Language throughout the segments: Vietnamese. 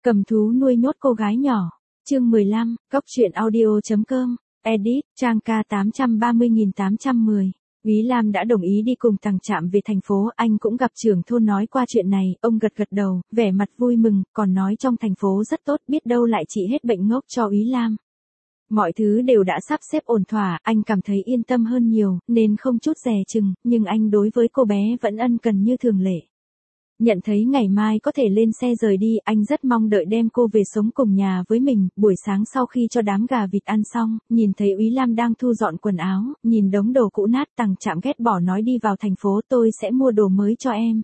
Cầm thú nuôi nhốt cô gái nhỏ. Chương 15, Cóc truyện audio.com, edit, trang K830810. Úy Lam đã đồng ý đi cùng Tằng Trạm về thành phố, anh cũng gặp trưởng thôn nói qua chuyện này, ông gật gật đầu, vẻ mặt vui mừng, còn nói trong thành phố rất tốt, biết đâu lại trị hết bệnh ngốc cho Úy Lam. Mọi thứ đều đã sắp xếp ổn thỏa, anh cảm thấy yên tâm hơn nhiều, nên không chút dè chừng, nhưng anh đối với cô bé vẫn ân cần như thường lệ. Nhận thấy ngày mai có thể lên xe rời đi, anh rất mong đợi đem cô về sống cùng nhà với mình. Buổi sáng sau khi cho đám gà vịt ăn xong, nhìn thấy Úy Lam đang thu dọn quần áo, nhìn đống đồ cũ nát, Tằng Trạm ghét bỏ nói đi vào thành phố tôi sẽ mua đồ mới cho em.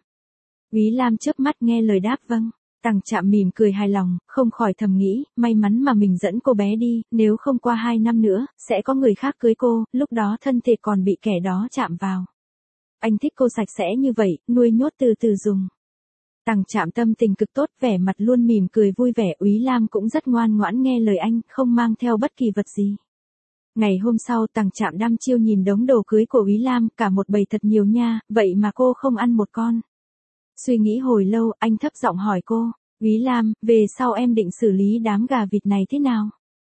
Úy Lam chớp mắt nghe lời đáp vâng. Tằng Trạm mỉm cười hài lòng, không khỏi thầm nghĩ, may mắn mà mình dẫn cô bé đi, nếu không qua 2 năm nữa, sẽ có người khác cưới cô, lúc đó thân thể còn bị kẻ đó chạm vào. Anh thích cô sạch sẽ như vậy, nuôi nhốt từ từ dùng. Tằng Trạm tâm tình cực tốt, vẻ mặt luôn mỉm cười vui vẻ. Úy Lam cũng rất ngoan ngoãn nghe lời anh, không mang theo bất kỳ vật gì. Ngày hôm sau Tằng Trạm đăm chiêu nhìn đống đồ cưới của Úy Lam, cả một bầy thật nhiều nha, vậy mà cô không ăn một con. Suy nghĩ hồi lâu, anh thấp giọng hỏi cô, Úy Lam, về sau em định xử lý đám gà vịt này thế nào?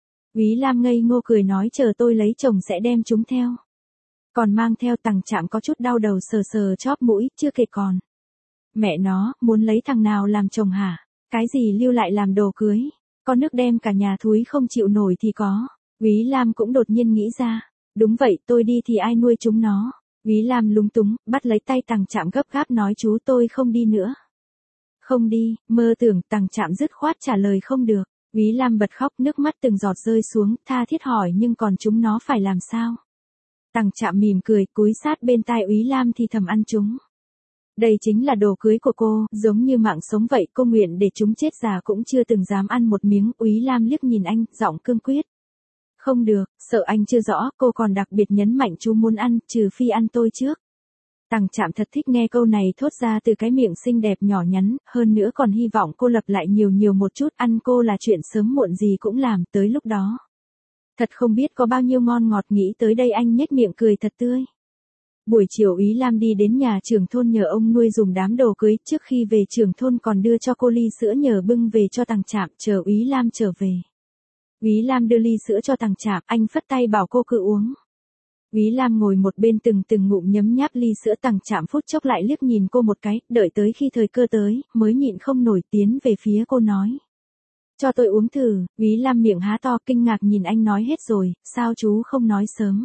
Úy Lam ngây ngô cười nói chờ tôi lấy chồng sẽ đem chúng theo. Còn mang theo? Tằng Trạm có chút đau đầu sờ sờ chóp mũi, chưa kể còn. Mẹ nó, muốn lấy thằng nào làm chồng hả? Cái gì lưu lại làm đồ cưới? Có nước đem cả nhà thúi không chịu nổi thì có. Úy Lam cũng đột nhiên nghĩ ra. Đúng vậy, tôi đi thì ai nuôi chúng nó? Úy Lam lúng túng, bắt lấy tay Tằng Trạm gấp gáp nói chú tôi không đi nữa. Không đi, mơ tưởng. Tằng Trạm dứt khoát trả lời không được. Úy Lam bật khóc, nước mắt từng giọt rơi xuống, tha thiết hỏi nhưng còn chúng nó phải làm sao? Tằng Trạm mỉm cười, cúi sát bên tai Úy Lam thì thầm ăn chúng. Đây chính là đồ cưới của cô, giống như mạng sống vậy, cô nguyện để chúng chết già cũng chưa từng dám ăn một miếng. Úy Lam liếc nhìn anh, giọng cương quyết. Không được, sợ anh chưa rõ, cô còn đặc biệt nhấn mạnh chú muốn ăn, trừ phi ăn tôi trước. Tằng Trạm thật thích nghe câu này thốt ra từ cái miệng xinh đẹp nhỏ nhắn, hơn nữa còn hy vọng cô lặp lại nhiều một chút, ăn cô là chuyện sớm muộn gì cũng làm, tới lúc đó. Thật không biết có bao nhiêu ngon ngọt, nghĩ tới đây anh nhếch miệng cười thật tươi. Buổi chiều Úy Lam đi đến nhà trưởng thôn nhờ ông nuôi dùng đám đồ cưới, trước khi về trưởng thôn còn đưa cho cô ly sữa nhờ bưng về cho Tằng Trạm, chờ Úy Lam trở về. Úy Lam đưa ly sữa cho Tằng Trạm, anh phất tay bảo cô cứ uống. Úy Lam ngồi một bên từng ngụm nhấm nháp ly sữa. Tằng Trạm phút chốc lại liếc nhìn cô một cái, đợi tới khi thời cơ tới, mới nhịn không nổi tiến về phía cô nói. Cho tôi uống thử. Úy Lam miệng há to kinh ngạc nhìn anh, nói hết rồi, sao chú không nói sớm?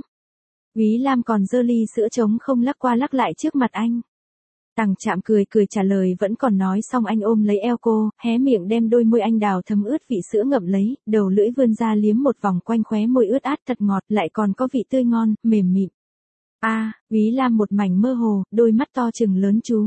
Úy Lam còn giơ ly sữa trống không lắc qua lắc lại trước mặt anh. Tằng Trạm cười trả lời, vẫn còn nói xong anh ôm lấy eo cô, hé miệng đem đôi môi anh đào thấm ướt vị sữa ngậm lấy, đầu lưỡi vươn ra liếm một vòng quanh khóe môi ướt át thật ngọt, lại còn có vị tươi ngon, mềm mịn. Úy Lam một mảnh mơ hồ, đôi mắt to trừng lớn chú.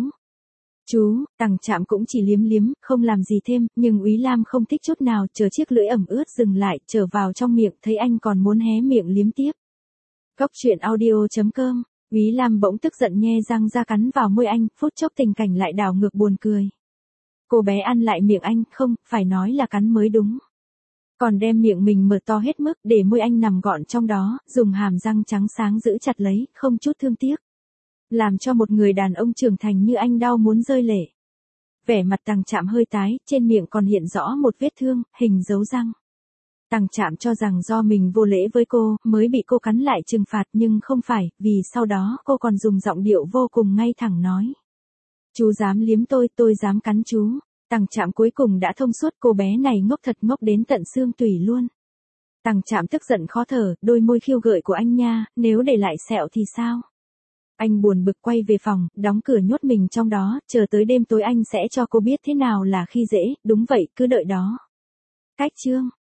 Tằng Trạm cũng chỉ liếm, không làm gì thêm, nhưng Úy Lam không thích chút nào, chờ chiếc lưỡi ẩm ướt dừng lại, trở vào trong miệng, thấy anh còn muốn hé miệng liếm tiếp. Cóc truyện audio.com, Úy Lam bỗng tức giận nhe răng ra cắn vào môi anh, phút chốc tình cảnh lại đảo ngược buồn cười. Cô bé ăn lại miệng anh, không, phải nói là cắn mới đúng. Còn đem miệng mình mở to hết mức, để môi anh nằm gọn trong đó, dùng hàm răng trắng sáng giữ chặt lấy, không chút thương tiếc. Làm cho một người đàn ông trưởng thành như anh đau muốn rơi lệ. Vẻ mặt Tằng Trạm hơi tái, trên miệng còn hiện rõ một vết thương, hình dấu răng. Tằng Trạm cho rằng do mình vô lễ với cô, mới bị cô cắn lại trừng phạt, nhưng không phải, vì sau đó cô còn dùng giọng điệu vô cùng ngay thẳng nói. Chú dám liếm tôi dám cắn chú. Tằng Trạm cuối cùng đã thông suốt, cô bé này ngốc thật, ngốc đến tận xương tủy luôn. Tằng Trạm tức giận khó thở, đôi môi khiêu gợi của anh nha, nếu để lại sẹo thì sao? Anh buồn bực quay về phòng, đóng cửa nhốt mình trong đó, chờ tới đêm tối anh sẽ cho cô biết thế nào là khi dễ, đúng vậy, cứ đợi đó. Cách chương